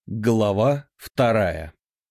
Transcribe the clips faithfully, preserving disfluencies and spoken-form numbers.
Глава вторая.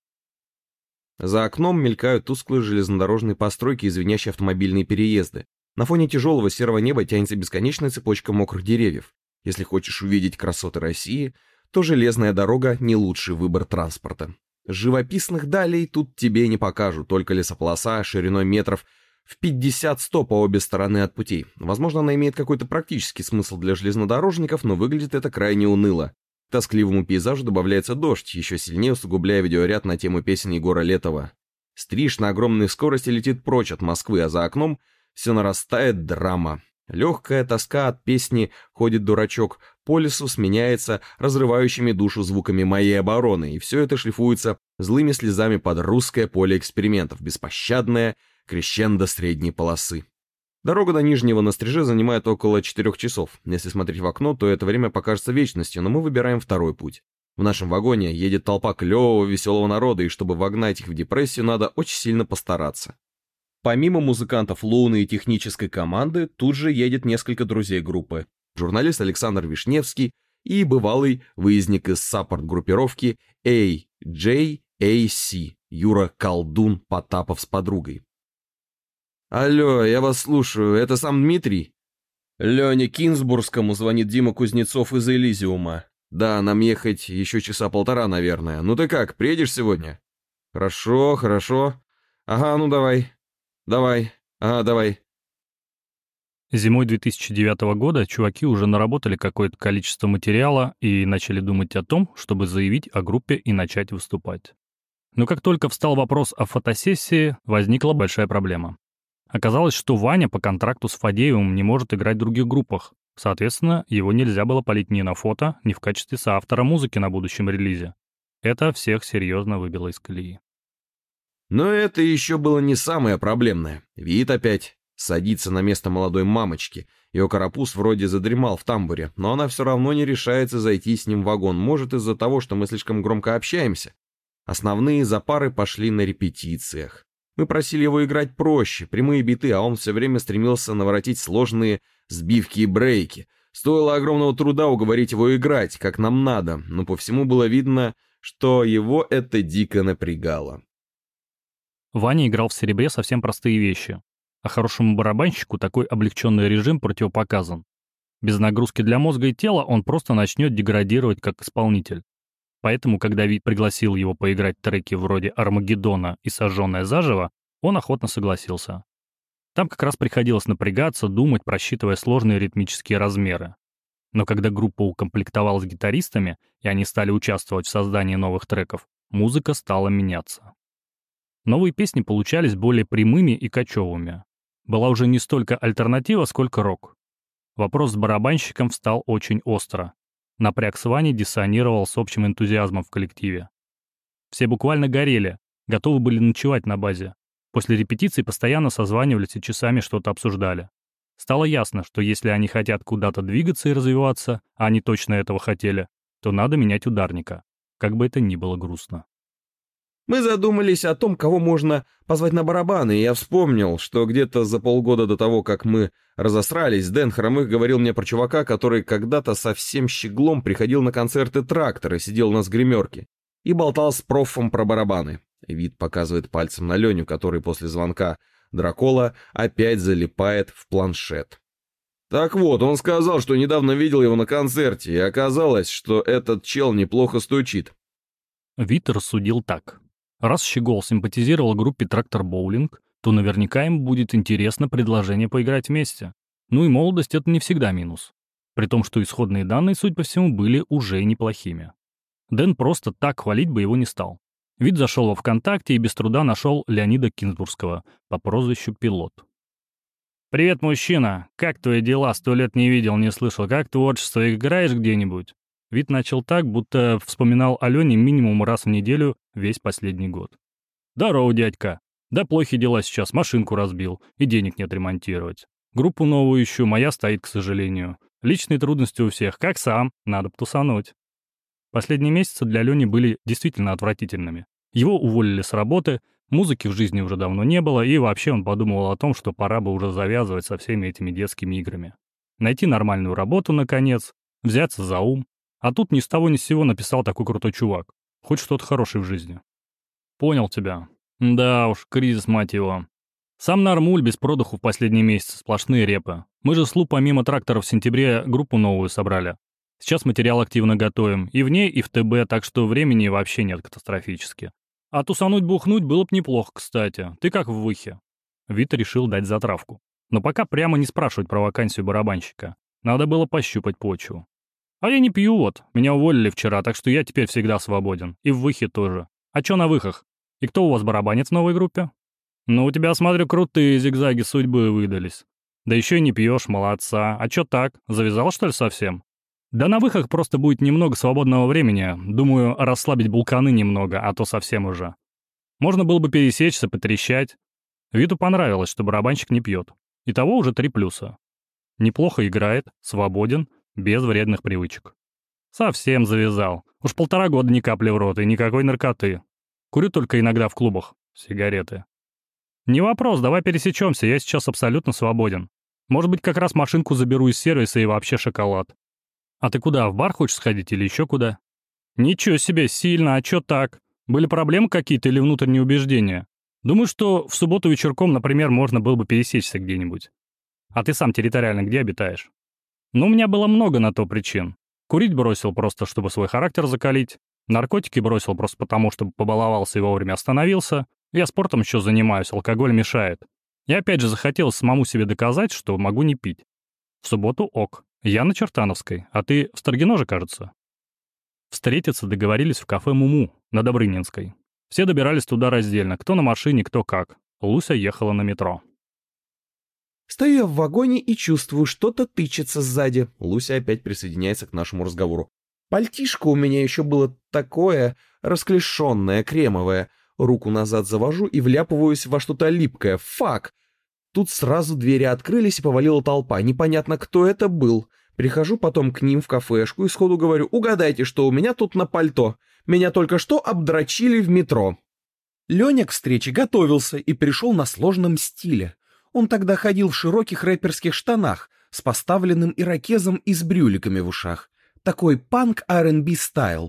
За окном мелькают тусклые железнодорожные постройки и звенящие автомобильные переезды. На фоне тяжелого серого неба тянется бесконечная цепочка мокрых деревьев. Если хочешь увидеть красоты России, то железная дорога не лучший выбор транспорта. Живописных далей тут тебе не покажут, только лесополоса шириной метров в пятьдесят-сто по обе стороны от путей. Возможно, она имеет какой-то практический смысл для железнодорожников, но выглядит это крайне уныло. К тоскливому пейзажу добавляется дождь, еще сильнее усугубляя видеоряд на тему песен Егора Летова. Стриж на огромной скорости летит прочь от Москвы, а за окном все нарастает драма. Легкая тоска от песни «Ходит дурачок» по лесу сменяется разрывающими душу звуками «Моей обороны», и все это шлифуется злыми слезами под русское поле экспериментов, беспощадное крещендо средней полосы. Дорога до Нижнего на Стриже занимает около четырех часов. Если смотреть в окно, то это время покажется вечностью, но мы выбираем второй путь. В нашем вагоне едет толпа клевого, веселого народа, и чтобы вогнать их в депрессию, надо очень сильно постараться. Помимо музыкантов Луны и технической команды, тут же едет несколько друзей группы. Журналист Александр Вишневский и бывалый выездник из саппорт-группировки эй джей эй си Юра Колдун Потапов с подругой. «Алло, я вас слушаю, это сам Дмитрий?» «Лене Кинзбургскому звонит Дима Кузнецов из Элизиума. Да, нам ехать еще часа полтора, наверное. Ну ты как, приедешь сегодня?» «Хорошо, хорошо. Ага, ну давай. Давай. Ага, давай». Зимой две тысячи девятого года чуваки уже наработали какое-то количество материала и начали думать о том, чтобы заявить о группе и начать выступать. Но как только встал вопрос о фотосессии, возникла большая проблема. Оказалось, что Ваня по контракту с Фадеевым не может играть в других группах. Соответственно, его нельзя было палить ни на фото, ни в качестве соавтора музыки на будущем релизе. Это всех серьезно выбило из колеи. Но это еще было не самое проблемное. Вид опять садится на место молодой мамочки. Ее карапуз вроде задремал в тамбуре, но она все равно не решается зайти с ним в вагон. Может, из-за того, что мы слишком громко общаемся. Основные запары пошли на репетициях. Мы просили его играть проще, прямые биты, а он все время стремился наворотить сложные сбивки и брейки. Стоило огромного труда уговорить его играть, как нам надо, но по всему было видно, что его это дико напрягало. Ваня играл в серебре совсем простые вещи, а хорошему барабанщику такой облегченный режим противопоказан. Без нагрузки для мозга и тела он просто начнет деградировать как исполнитель. Поэтому, когда Вит пригласил его поиграть треки вроде «Армагеддона» и «Сожженное заживо», он охотно согласился. Там как раз приходилось напрягаться, думать, просчитывая сложные ритмические размеры. Но когда группа укомплектовалась гитаристами, и они стали участвовать в создании новых треков, музыка стала меняться. Новые песни получались более прямыми и кочевыми. Была уже не столько альтернатива, сколько рок. Вопрос с барабанщиком встал очень остро. Напряг с Ваней диссонировал с общим энтузиазмом в коллективе. Все буквально горели, готовы были ночевать на базе. После репетиций постоянно созванивались и часами что-то обсуждали. Стало ясно, что если они хотят куда-то двигаться и развиваться, а они точно этого хотели, то надо менять ударника, как бы это ни было грустно. Мы задумались о том, кого можно позвать на барабаны, и я вспомнил, что где-то за полгода до того, как мы разосрались, Дэн Хромых говорил мне про чувака, который когда-то совсем щеглом приходил на концерты «Трактора», сидел на сгримерке и болтал с профом про барабаны. Вид показывает пальцем на Леню, который после звонка Дракола опять залипает в планшет. Так вот, он сказал, что недавно видел его на концерте, и оказалось, что этот чел неплохо стучит. Вит рассудил так. Раз Щегол симпатизировал группе «Трактор Боулинг», то наверняка им будет интересно предложение поиграть вместе. Ну и молодость — это не всегда минус. При том, что исходные данные, судя по всему, были уже неплохими. Дэн просто так хвалить бы его не стал. Вит зашел во ВКонтакте и без труда нашел Леонида Кинзбургского по прозвищу Пилот. «Привет, мужчина! Как твои дела? Сто лет не видел, не слышал. Как творчество? Играешь где-нибудь?» Вит начал так, будто вспоминал о Лене минимум раз в неделю весь последний год. «Здорово, дядька. Да плохи дела сейчас, машинку разбил, и денег нет ремонтировать. Группу новую ищу, моя стоит, к сожалению. Личные трудности у всех, как сам, надо потусануть». Последние месяцы для Лени были действительно отвратительными. Его уволили с работы, музыки в жизни уже давно не было, и вообще он подумывал о том, что пора бы уже завязывать со всеми этими детскими играми. Найти нормальную работу, наконец, взяться за ум. А тут ни с того ни с сего написал такой крутой чувак. Хоть что-то хорошее в жизни. Понял тебя. Да уж, кризис, мать его. Сам нормуль, без продыху в последние месяцы, сплошные репы. Мы же с Лу помимо тракторов в сентябре группу новую собрали. Сейчас материал активно готовим. И в ней, и в ТБ, так что времени вообще нет катастрофически. А тусануть-бухнуть было б неплохо, кстати. Ты как в выхе? Вита решил дать затравку. Но пока прямо не спрашивать про вакансию барабанщика. Надо было пощупать почву. А я не пью вот. Меня уволили вчера, так что я теперь всегда свободен. И в выхе тоже. А чё на выхах? И кто у вас барабанец в новой группе? Ну, у тебя, смотрю, крутые зигзаги судьбы выдались. Да еще и не пьешь, молодца. А чё так? Завязал, что ли, совсем? Да на выхах просто будет немного свободного времени. Думаю, расслабить булканы немного, а то совсем уже. Можно было бы пересечься, потрещать. Виту понравилось, что барабанщик не пьет. Итого уже три плюса. Неплохо играет, свободен, без вредных привычек. Совсем завязал. Уж полтора года ни капли в рот и никакой наркоты. Курю только иногда в клубах. Сигареты. Не вопрос, давай пересечемся, я сейчас абсолютно свободен. Может быть, как раз машинку заберу из сервиса и вообще шоколад. А ты куда, в бар хочешь сходить или еще куда? Ничего себе, сильно, а чё так? Были проблемы какие-то или внутренние убеждения? Думаю, что в субботу вечерком, например, можно было бы пересечься где-нибудь. А ты сам территориально где обитаешь? Ну, у меня было много на то причин. Курить бросил просто, чтобы свой характер закалить. Наркотики бросил просто потому, чтобы побаловался и вовремя остановился. Я спортом еще занимаюсь, алкоголь мешает. И опять же захотелось самому себе доказать, что могу не пить. В субботу ок. Я на Чертановской, а ты в Строгино, кажется? Встретиться договорились в кафе «Муму» на Добрынинской. Все добирались туда раздельно, кто на машине, кто как. Луся ехала на метро. Стою я в вагоне и чувствую, что-то тычется сзади. Луся опять присоединяется к нашему разговору. Пальтишко у меня еще было такое расклешенное, кремовое. Руку назад завожу и вляпываюсь во что-то липкое. Фак! Тут сразу двери открылись и повалила толпа. Непонятно, кто это был. Прихожу потом к ним в кафешку и сходу говорю: угадайте, что у меня тут на пальто. Меня только что обдрочили в метро. Леня к встрече готовился и пришел на сложном стиле. Он тогда ходил в широких рэперских штанах с поставленным ирокезом и с брюликами в ушах. Такой панк ар энд би стайл.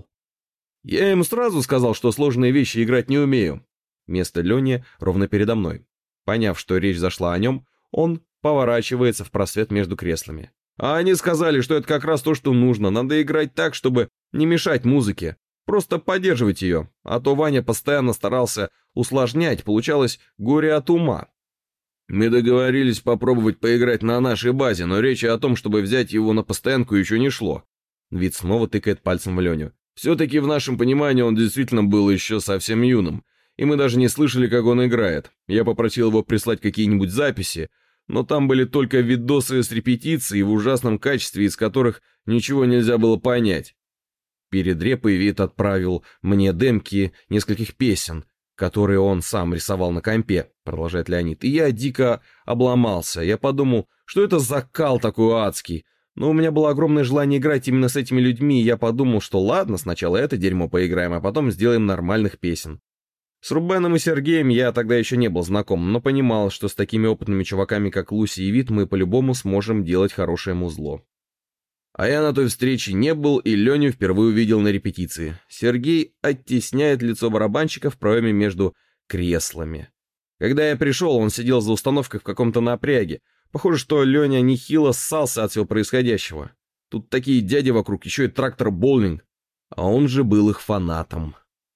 Я ему сразу сказал, что сложные вещи играть не умею. Место Лени ровно передо мной. Поняв, что речь зашла о нем, он поворачивается в просвет между креслами. А они сказали, что это как раз то, что нужно. Надо играть так, чтобы не мешать музыке. Просто поддерживать ее. А то Ваня постоянно старался усложнять, получалось горе от ума. Мы договорились попробовать поиграть на нашей базе, но речи о том, чтобы взять его на постоянку, еще не шло. Вид снова тыкает пальцем в Леню. Все-таки в нашем понимании он действительно был еще совсем юным, и мы даже не слышали, как он играет. Я попросил его прислать какие-нибудь записи, но там были только видосы с репетицией в ужасном качестве, из которых ничего нельзя было понять. Перед репой Вит отправил мне демки нескольких песен, которые он сам рисовал на компе, продолжает Леонид, и я дико обломался. Я подумал, что это за кал такой адский. Но у меня было огромное желание играть именно с этими людьми, и я подумал, что ладно, сначала это дерьмо поиграем, а потом сделаем нормальных песен. С Рубеном и Сергеем я тогда еще не был знаком, но понимал, что с такими опытными чуваками, как Луси и Вит, мы по-любому сможем делать хорошее музло. А я на той встрече не был и Леню впервые увидел на репетиции. Сергей оттесняет лицо барабанщика в проеме между креслами. Когда я пришел, он сидел за установкой в каком-то напряге. Похоже, что Леня нехило ссался от всего происходящего. Тут такие дяди вокруг, еще и трактор-боулинг. А он же был их фанатом.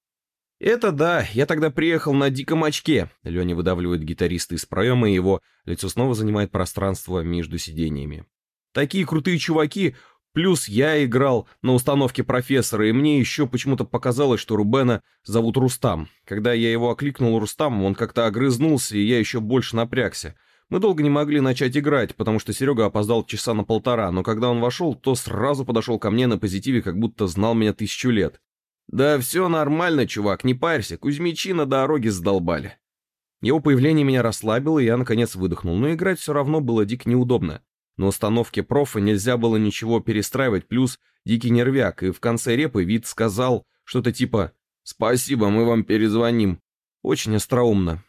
«Это да, я тогда приехал на диком очке». Леня выдавливает гитариста из проема, и его лицо снова занимает пространство между сидениями. «Такие крутые чуваки, плюс я играл на установке профессора, и мне еще почему-то показалось, что Рубена зовут Рустам. Когда я его окликнул Рустам, он как-то огрызнулся, и я еще больше напрягся. Мы долго не могли начать играть, потому что Серега опоздал часа на полтора, но когда он вошел, то сразу подошел ко мне на позитиве, как будто знал меня тысячу лет. «Да все нормально, чувак, не парься, Кузьмичи на дороге задолбали». Его появление меня расслабило, и я наконец выдохнул, но играть все равно было дико неудобно. На установке профа нельзя было ничего перестраивать, плюс дикий нервяк, и в конце репы Вит сказал что-то типа «Спасибо, мы вам перезвоним». Очень остроумно.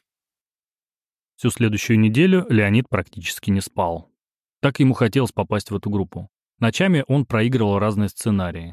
Всю следующую неделю Леонид практически не спал. Так ему хотелось попасть в эту группу. Ночами он проигрывал разные сценарии.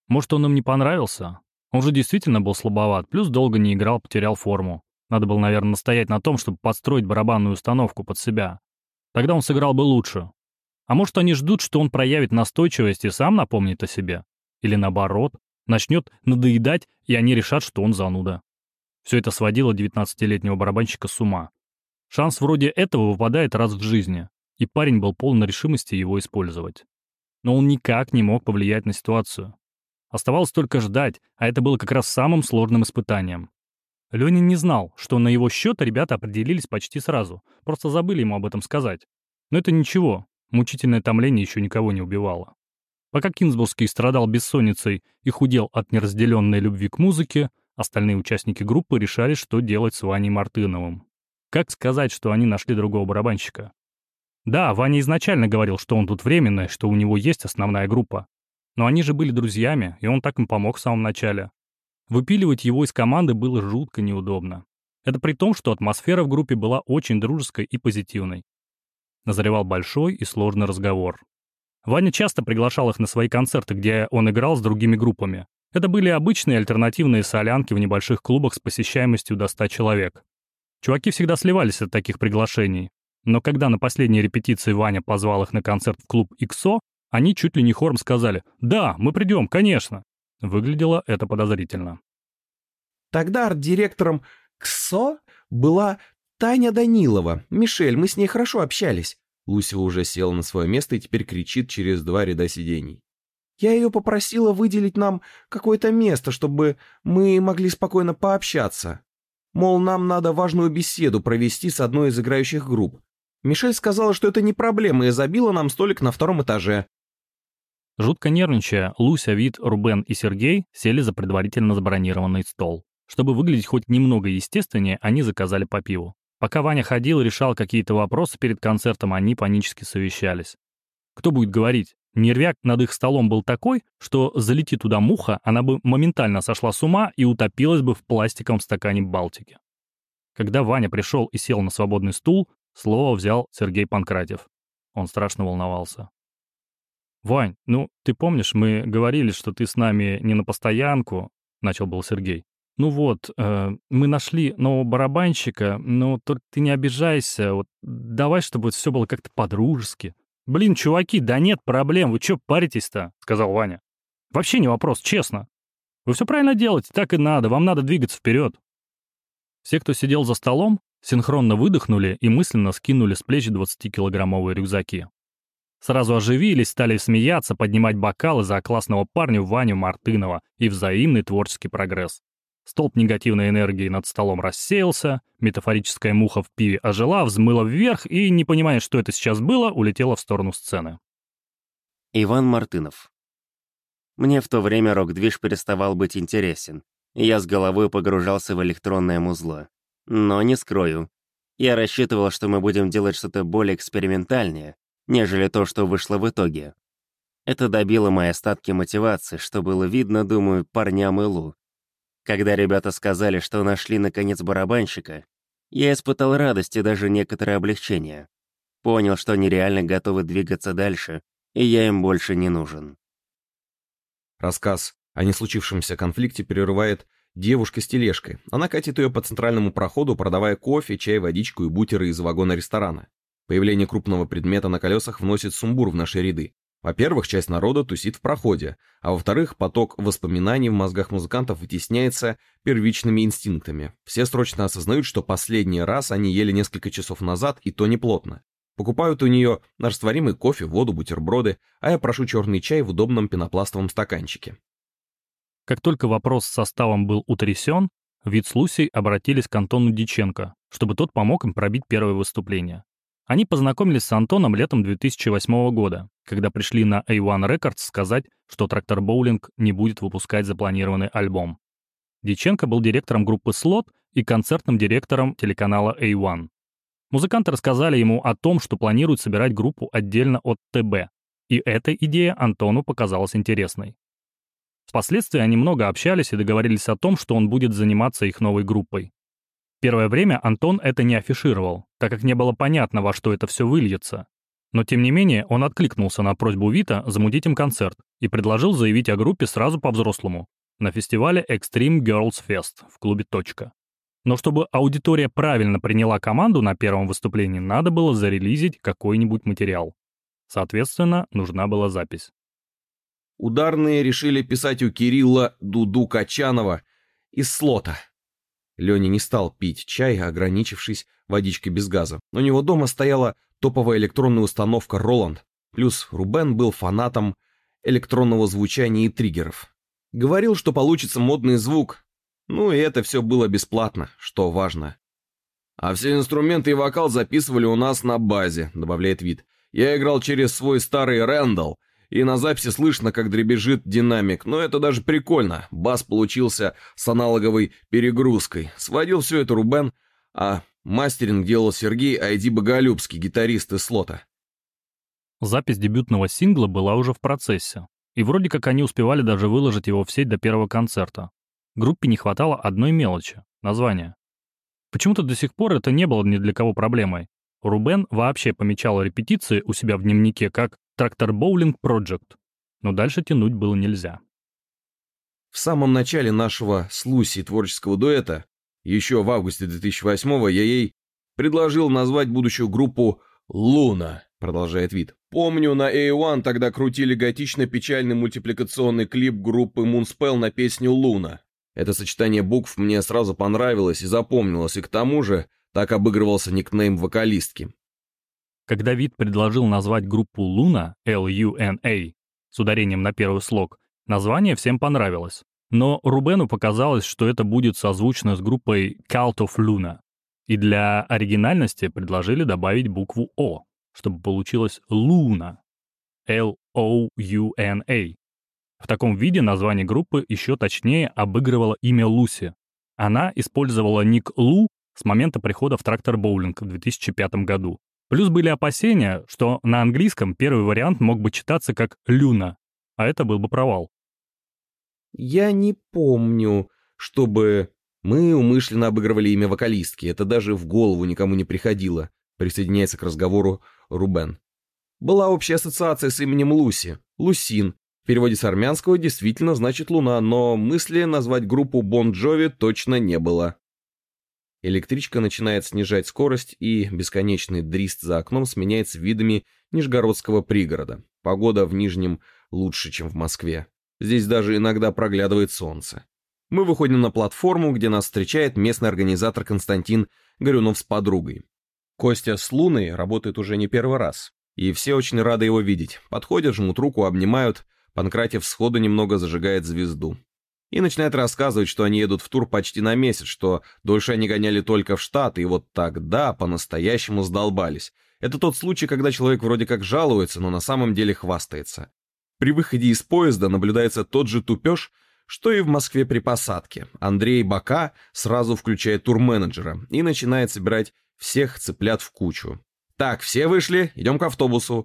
Может, он им не понравился? Он же действительно был слабоват, плюс долго не играл, потерял форму. Надо было, наверное, настоять на том, чтобы подстроить барабанную установку под себя. Тогда он сыграл бы лучше. А может, они ждут, что он проявит настойчивость и сам напомнит о себе? Или наоборот, начнет надоедать, и они решат, что он зануда. Все это сводило девятнадцатилетнего барабанщика с ума. Шанс вроде этого выпадает раз в жизни, и парень был полон решимости его использовать. Но он никак не мог повлиять на ситуацию. Оставалось только ждать, а это было как раз самым сложным испытанием. Леня не знал, что на его счет ребята определились почти сразу, просто забыли ему об этом сказать. Но это ничего, мучительное томление еще никого не убивало. Пока Кинзбургский страдал бессонницей и худел от неразделенной любви к музыке, остальные участники группы решали, что делать с Ваней Мартыновым. Как сказать, что они нашли другого барабанщика? Да, Ваня изначально говорил, что он тут временно, что у него есть основная группа. Но они же были друзьями, и он так им помог в самом начале. Выпиливать его из команды было жутко неудобно. Это при том, что атмосфера в группе была очень дружеской и позитивной. Назревал большой и сложный разговор. Ваня часто приглашал их на свои концерты, где он играл с другими группами. Это были обычные альтернативные солянки в небольших клубах с посещаемостью до ста человек. Чуваки всегда сливались от таких приглашений. Но когда на последней репетиции Ваня позвал их на концерт в клуб «Иксо», они чуть ли не хором сказали «Да, мы придем, конечно». Выглядело это подозрительно. Тогда арт-директором КСО была Таня Данилова. Мишель, мы с ней хорошо общались. Лусева уже села на свое место и теперь кричит через два ряда сидений. Я ее попросила выделить нам какое-то место, чтобы мы могли спокойно пообщаться. Мол, нам надо важную беседу провести с одной из играющих групп. Мишель сказала, что это не проблема, и забила нам столик на втором этаже. Жутко нервничая, Луся, Вит, Рубен и Сергей сели за предварительно забронированный стол. Чтобы выглядеть хоть немного естественнее, они заказали по пиву. Пока Ваня ходил и решал какие-то вопросы перед концертом, они панически совещались. Кто будет говорить? Нервяк над их столом был такой, что залети туда муха, она бы моментально сошла с ума и утопилась бы в пластиковом стакане Балтики. Когда Ваня пришел и сел на свободный стул, слово взял Сергей Панкратьев. Он страшно волновался. «Вань, ну, ты помнишь, мы говорили, что ты с нами не на постоянку?» — начал был Сергей. «Ну вот, э, мы нашли нового барабанщика, но только ты не обижайся, вот давай, чтобы все было как-то по-дружески». «Блин, чуваки, да нет проблем, вы чё паритесь-то?» — сказал Ваня. «Вообще не вопрос, честно. Вы все правильно делаете, так и надо, вам надо двигаться вперед». Все, кто сидел за столом, синхронно выдохнули и мысленно скинули с плеч двадцатикилограммовые рюкзаки. Сразу оживились, стали смеяться, поднимать бокалы за классного парня Ваню Мартынова и взаимный творческий прогресс. Столб негативной энергии над столом рассеялся, метафорическая муха в пиве ожила, взмыла вверх и, не понимая, что это сейчас было, улетела в сторону сцены. Иван Мартынов. Мне в то время рок-движ переставал быть интересен, и я с головой погружался в электронное музло. Но не скрою, я рассчитывал, что мы будем делать что-то более экспериментальнее, нежели то, что вышло в итоге. Это добило мои остатки мотивации, что было видно, думаю, парням и Лу. Когда ребята сказали, что нашли наконец барабанщика, я испытал радость и даже некоторое облегчение. Понял, что они реально готовы двигаться дальше, и я им больше не нужен. Рассказ о неслучившемся конфликте прерывает девушка с тележкой. Она катит ее по центральному проходу, продавая кофе, чай, водичку и бутеры из вагона ресторана. Появление крупного предмета на колесах вносит сумбур в наши ряды. Во-первых, часть народа тусит в проходе, а во-вторых, поток воспоминаний в мозгах музыкантов вытесняется первичными инстинктами. Все срочно осознают, что последний раз они ели несколько часов назад, и то неплотно. Покупают у нее растворимый кофе, воду, бутерброды, а я прошу черный чай в удобном пенопластовом стаканчике. Как только вопрос с составом был утрясен, Вит с Лусей обратились к Антону Дьяченко, чтобы тот помог им пробить первое выступление. Они познакомились с Антоном летом две тысячи восьмого года, когда пришли на эй один Records сказать, что Трактор Боулинг не будет выпускать запланированный альбом. Дьяченко был директором группы «Слот» и концертным директором телеканала эй один. Музыканты рассказали ему о том, что планируют собирать группу отдельно от тэ бэ, и эта идея Антону показалась интересной. Впоследствии они много общались и договорились о том, что он будет заниматься их новой группой. Первое время Антон это не афишировал, так как не было понятно, во что это все выльется. Но тем не менее он откликнулся на просьбу Вита замутить им концерт и предложил заявить о группе сразу по-взрослому на фестивале Extreme Girls Fest в клубе «Точка». Но чтобы аудитория правильно приняла команду на первом выступлении, надо было зарелизить какой-нибудь материал. Соответственно, нужна была запись. Ударные решили писать у Кирилла Дуду Качанова из слота. Леня не стал пить чай, ограничившись водичкой без газа. У него дома стояла топовая электронная установка Roland, плюс Рубен был фанатом электронного звучания и триггеров. Говорил, что получится модный звук, ну и это все было бесплатно, что важно. «А все инструменты и вокал записывали у нас на базе», — добавляет Вит. «Я играл через свой старый Рэндалл, и на записи слышно, как дребезжит динамик, но это даже прикольно. Бас получился с аналоговой перегрузкой. Сводил все это Рубен, а мастеринг делал Сергей Айди Боголюбский, гитарист из слота». Запись дебютного сингла была уже в процессе, и вроде как они успевали даже выложить его в сеть до первого концерта. Группе не хватало одной мелочи — названия. Почему-то до сих пор это не было ни для кого проблемой. Рубен вообще помечал репетиции у себя в дневнике как «Трактор Боулинг Project», но дальше тянуть было нельзя. В самом начале нашего с Лусей творческого дуэта, еще в августе две тысячи восьмого, я ей предложил назвать будущую группу «Луна», продолжает Вит. «Помню, на эй один тогда крутили готично-печальный мультипликационный клип группы Moonspell на песню «Луна». Это сочетание букв мне сразу понравилось и запомнилось, и к тому же так обыгрывался никнейм вокалистки. Когда Вит предложил назвать группу Луна, Л Ю Н А, с ударением на первый слог, название всем понравилось. Но Рубену показалось, что это будет созвучно с группой Cult of Luna. И для оригинальности предложили добавить букву О, чтобы получилось Луна. Л О Ю Н А. В таком виде название группы еще точнее обыгрывало имя Луси. Она использовала ник Лу с момента прихода в Трактор Боулинг в две тысячи пятом году. Плюс были опасения, что на английском первый вариант мог бы читаться как «Люна», а это был бы провал. Я не помню, чтобы мы умышленно обыгрывали имя вокалистки. Это даже в голову никому не приходило, присоединяется к разговору Рубен. Была общая ассоциация с именем Луси, Лусин. В переводе с армянского действительно значит «луна», но мысли назвать группу Бон Джови точно не было. Электричка начинает снижать скорость, и бесконечный дрист за окном сменяется видами нижегородского пригорода. Погода в Нижнем лучше, чем в Москве. Здесь даже иногда проглядывает солнце. Мы выходим на платформу, где нас встречает местный организатор Константин Горюнов с подругой. Костя с Луной работает уже не первый раз, и все очень рады его видеть. Подходят, жмут руку, обнимают. Панкратев сходу немного зажигает звезду. И начинает рассказывать, что они едут в тур почти на месяц, что дольше они гоняли только в Штаты, и вот тогда по-настоящему сдолбались. Это тот случай, когда человек вроде как жалуется, но на самом деле хвастается. При выходе из поезда наблюдается тот же тупеж, что и в Москве при посадке. Андрей Бака сразу включает турменеджера и начинает собирать всех цыплят в кучу. «Так, все вышли, идем к автобусу.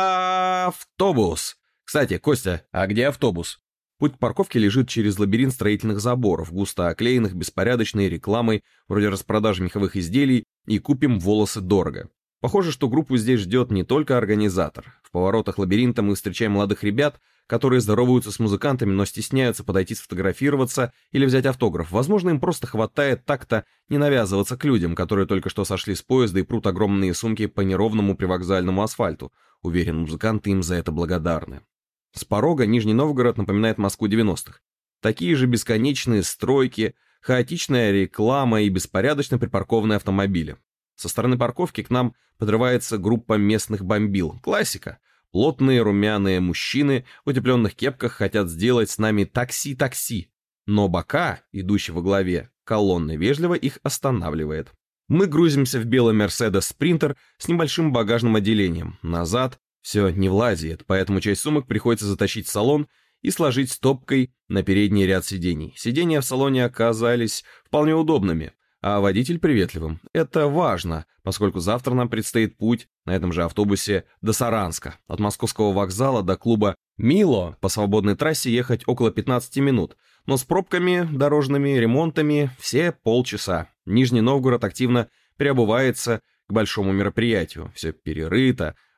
В автобус!» «Кстати, Костя, а где автобус?» Путь к парковке лежит через лабиринт строительных заборов, густо оклеенных беспорядочной рекламой, вроде распродажи меховых изделий и «Купим волосы дорого». Похоже, что группу здесь ждет не только организатор. В поворотах лабиринта мы встречаем молодых ребят, которые здороваются с музыкантами, но стесняются подойти сфотографироваться или взять автограф. Возможно, им просто хватает так-то не навязываться к людям, которые только что сошли с поезда и прут огромные сумки по неровному привокзальному асфальту. Уверен, музыканты им за это благодарны. С порога Нижний Новгород напоминает Москву девяностых. Такие же бесконечные стройки, хаотичная реклама и беспорядочно припаркованные автомобили. Со стороны парковки к нам подрывается группа местных бомбил. Классика. Плотные румяные мужчины в утепленных кепках хотят сделать с нами такси-такси. Но Бака, идущий во главе колонны, вежливо их останавливает. Мы грузимся в белый Mercedes Sprinter с небольшим багажным отделением. Назад все не влазит, поэтому часть сумок приходится затащить в салон и сложить стопкой на передний ряд сидений. Сидения в салоне оказались вполне удобными, а водитель приветливым. Это важно, поскольку завтра нам предстоит путь на этом же автобусе до Саранска. От московского вокзала до клуба «Мило» по свободной трассе ехать около пятнадцати минут, но с пробками, дорожными ремонтами все полчаса. Нижний Новгород активно переобувается к большому мероприятию. Все перерыто,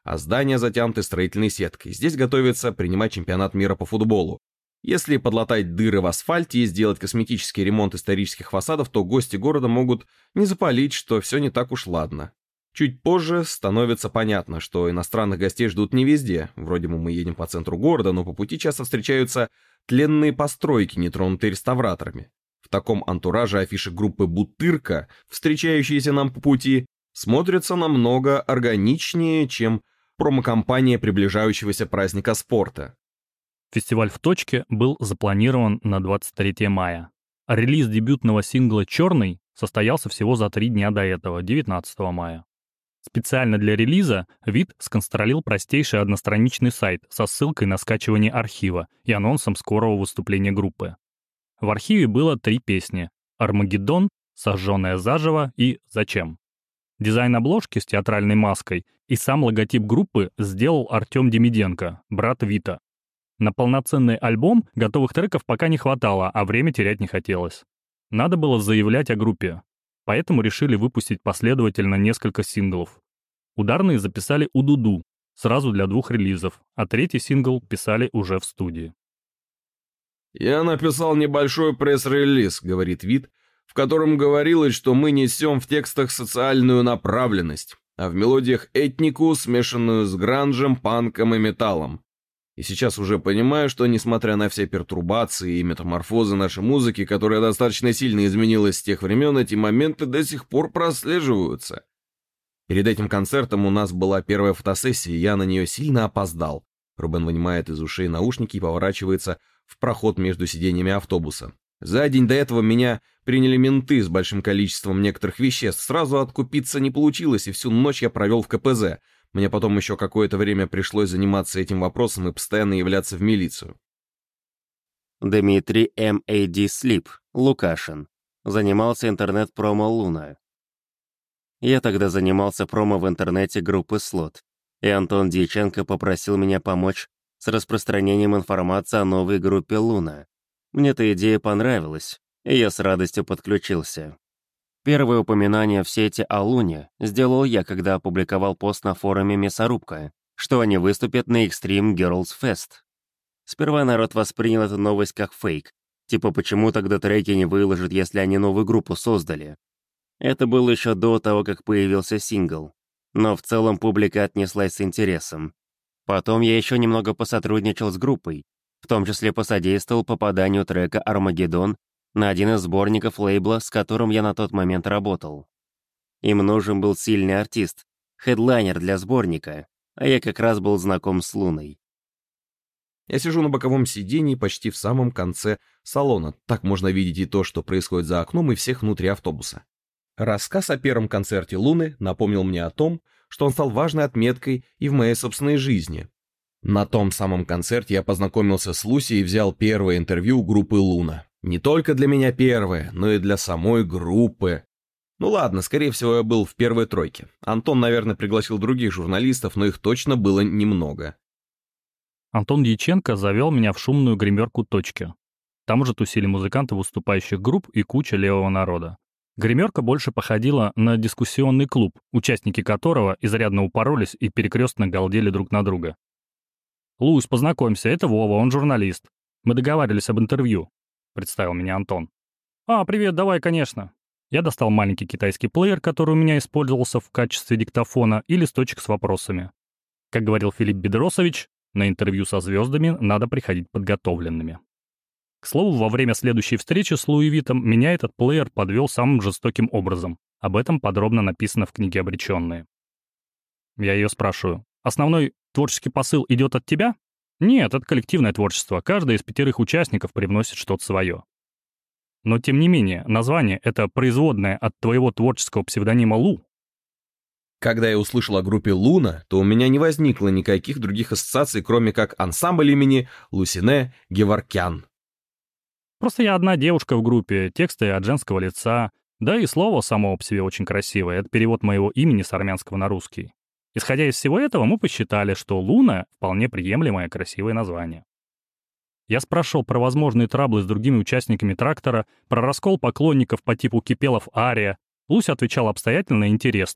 а здания затянуты строительной сеткой. Здесь готовится принимать чемпионат мира по футболу. Если подлатать дыры в асфальте и сделать косметический ремонт исторических фасадов, то гости города могут не запалить, что все не так уж ладно. Чуть позже становится понятно, что иностранных гостей ждут не везде. Вроде бы мы едем по центру города, но по пути часто встречаются тленные постройки, нетронутые реставраторами. В таком антураже афиши группы «Бутырка», встречающиеся нам по пути, смотрятся намного органичнее, чем промокомпания приближающегося праздника спорта. Фестиваль «В точке» был запланирован на двадцать третьего мая. А релиз дебютного сингла «Черный» состоялся всего за три дня до этого, девятнадцатого мая. Специально для релиза ВИД сконструировал простейший одностраничный сайт со ссылкой на скачивание архива и анонсом скорого выступления группы. В архиве было три песни: «Армагеддон», «Сожженная заживо» и «Зачем?». Дизайн обложки с театральной маской и сам логотип группы сделал Артем Демиденко, брат Вита. На полноценный альбом готовых треков пока не хватало, а время терять не хотелось. Надо было заявлять о группе, поэтому решили выпустить последовательно несколько синглов. Ударные записали у Дуду, сразу для двух релизов, а третий сингл писали уже в студии. «Я написал небольшой пресс-релиз», — говорит Вит, в котором говорилось, что мы несем в текстах социальную направленность, а в мелодиях этнику, смешанную с гранжем, панком и металлом. И сейчас уже понимаю, что, несмотря на все пертурбации и метаморфозы нашей музыки, которая достаточно сильно изменилась с тех времен, эти моменты до сих пор прослеживаются. Перед этим концертом у нас была первая фотосессия, и я на нее сильно опоздал. Рубен вынимает из ушей наушники и поворачивается в проход между сиденьями автобуса. За день до этого меня приняли менты с большим количеством некоторых веществ. Сразу откупиться не получилось, и всю ночь я провел в ка пэ зэ. Мне потом еще какое-то время пришлось заниматься этим вопросом и постоянно являться в милицию. Дмитрий эм эй ди Sleep, Лукашин. Занимался интернет-промо «Луна». Я тогда занимался промо в интернете группы «Слот», и Антон Дьяченко попросил меня помочь с распространением информации о новой группе «Луна». Мне эта идея понравилась, и я с радостью подключился. Первое упоминание в сети о Луне сделал я, когда опубликовал пост на форуме «Мясорубка», что они выступят на Extreme Girls Fest. Сперва народ воспринял эту новость как фейк, типа почему тогда треки не выложат, если они новую группу создали. Это было еще до того, как появился сингл, но в целом публика отнеслась с интересом. Потом я еще немного посотрудничал с группой, в том числе посодействовал попаданию трека «Армагеддон» на один из сборников лейбла, с которым я на тот момент работал. Им нужен был сильный артист, хедлайнер для сборника, а я как раз был знаком с Луной. Я сижу на боковом сидении почти в самом конце салона. Так можно видеть и то, что происходит за окном, и всех внутри автобуса. Рассказ о первом концерте Луны напомнил мне о том, что он стал важной отметкой и в моей собственной жизни. На том самом концерте я познакомился с Луси и взял первое интервью у группы «Луна». Не только для меня первое, но и для самой группы. Ну ладно, скорее всего, я был в первой тройке. Антон, наверное, пригласил других журналистов, но их точно было немного. Антон Дьяченко завел меня в шумную гримерку «Точки». Там уже тусили музыканты выступающих групп и куча левого народа. Гримерка больше походила на дискуссионный клуб, участники которого изрядно упоролись и перекрестно галдели друг на друга. «Лусь, познакомься, это Вова, он журналист. Мы договаривались об интервью», — представил меня Антон. «А, привет, давай, конечно». Я достал маленький китайский плеер, который у меня использовался в качестве диктофона, и листочек с вопросами. Как говорил Филипп Бедросович, на интервью со звездами надо приходить подготовленными. К слову, во время следующей встречи с Луи Витом меня этот плеер подвел самым жестоким образом. Об этом подробно написано в книге «Обреченные». Я ее спрашиваю: «Основной творческий посыл идет от тебя?» «Нет, это коллективное творчество. Каждый из пятерых участников привносит что-то свое». Но, тем не менее, название — это производное от твоего творческого псевдонима Лу. Когда я услышал о группе «Луна», то у меня не возникло никаких других ассоциаций, кроме как ансамбль имени Лусине Геворкян. Просто я одна девушка в группе, тексты от женского лица, да и слово само по себе очень красивое, это перевод моего имени с армянского на русский. Исходя из всего этого, мы посчитали, что «Луна» — вполне приемлемое красивое название. Я спрашивал про возможные траблы с другими участниками «Трактора», про раскол поклонников по типу Кипелов Ария. Луся отвечала обстоятельно и интересно.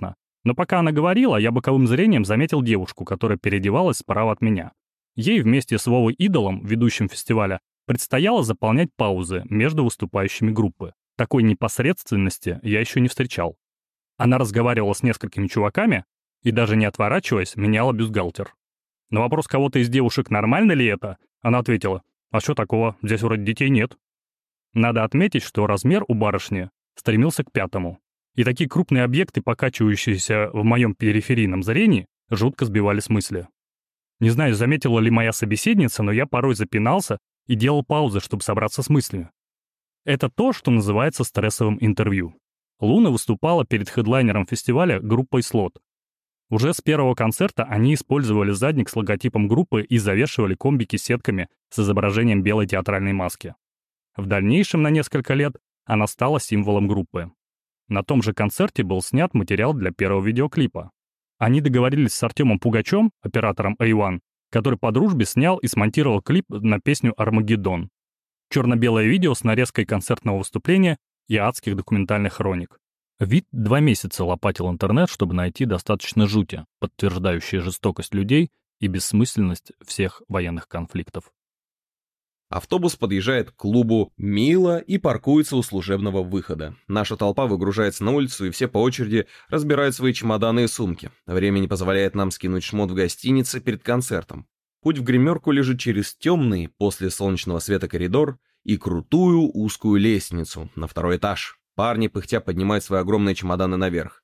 Но пока она говорила, я боковым зрением заметил девушку, которая переодевалась справа от меня. Ей вместе с Вовой Идолом, ведущим фестиваля, предстояло заполнять паузы между выступающими группы. Такой непосредственности я еще не встречал. Она разговаривала с несколькими чуваками и, даже не отворачиваясь, меняла бюстгальтер. На вопрос кого-то из девушек, нормально ли это, она ответила: «А что такого, здесь вроде детей нет». Надо отметить, что размер у барышни стремился к пятому. И такие крупные объекты, покачивающиеся в моем периферийном зрении, жутко сбивали с мысли. Не знаю, заметила ли моя собеседница, но я порой запинался и делал паузы, чтобы собраться с мыслями. Это то, что называется стрессовым интервью. Луна выступала перед хедлайнером фестиваля группой «Слот». Уже с первого концерта они использовали задник с логотипом группы и завешивали комбики сетками с изображением белой театральной маски. В дальнейшем на несколько лет она стала символом группы. На том же концерте был снят материал для первого видеоклипа. Они договорились с Артемом Пугачем, оператором эй один, который по дружбе снял и смонтировал клип на песню «Армагеддон». Черно-белое видео с нарезкой концертного выступления и адских документальных хроник. Вид два месяца лопатил интернет, чтобы найти достаточно жути, подтверждающие жестокость людей и бессмысленность всех военных конфликтов. Автобус подъезжает к клубу «Мило» и паркуется у служебного выхода. Наша толпа выгружается на улицу, и все по очереди разбирают свои чемоданы и сумки. Время не позволяет нам скинуть шмот в гостинице перед концертом. Путь в гримерку лежит через темный, после солнечного света коридор и крутую узкую лестницу на второй этаж. Парни пыхтя поднимают свои огромные чемоданы наверх.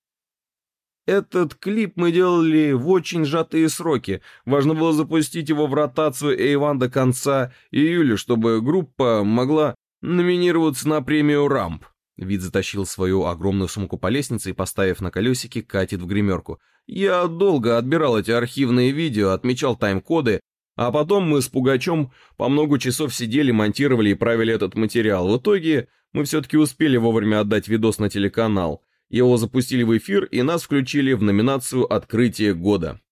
Этот клип мы делали в очень сжатые сроки. Важно было запустить его в ротацию эй один до конца июля, чтобы группа могла номинироваться на премию рамп. Вид затащил свою огромную сумку по лестнице и, поставив на колесики, катит в гримерку. Я долго отбирал эти архивные видео, отмечал тайм-коды, а потом мы с Пугачем по много часов сидели, монтировали и правили этот материал. В итоге мы все-таки успели вовремя отдать видос на телеканал. Его запустили в эфир, и нас включили в номинацию «Открытие года».